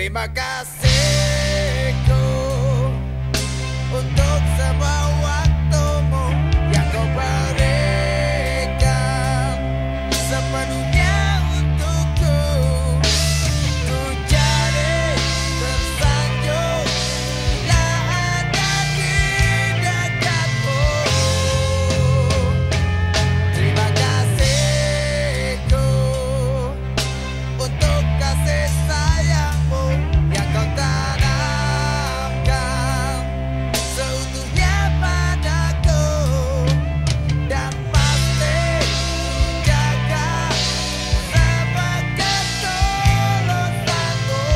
Terima kasihku untuk semua waktumu yang kau berikan sepenuhnya untukku. Ku jadi tersanjung bila ada di dekatmu. Terima kasihku untuk kasih sayangmu yang kau tanamkan seutuhnya padaku, dan pasti ku jaga sebagai ketulusanmu.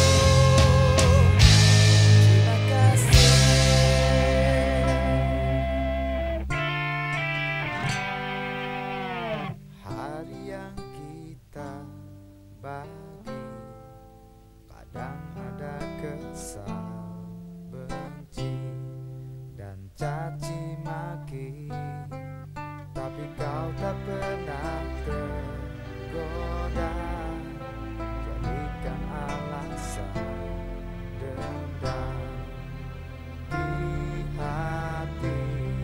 Terima kasih. Hari yang kita bagi kadang ada kesal, benci, dan caci maki, tapi kau tak pernah tergoda jadikan alasan dendam di hati.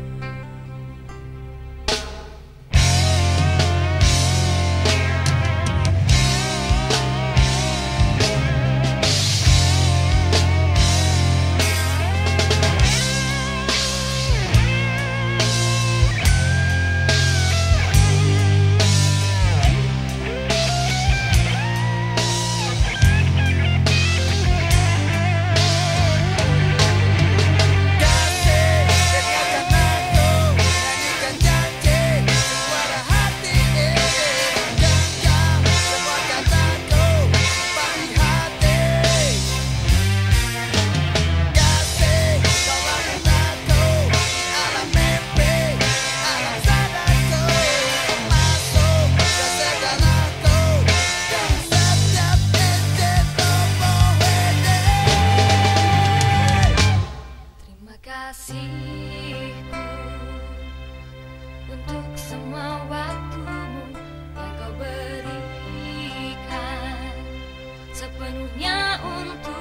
Kasihku untuk semua waktumu yang kau berikan sepenuhnya untuk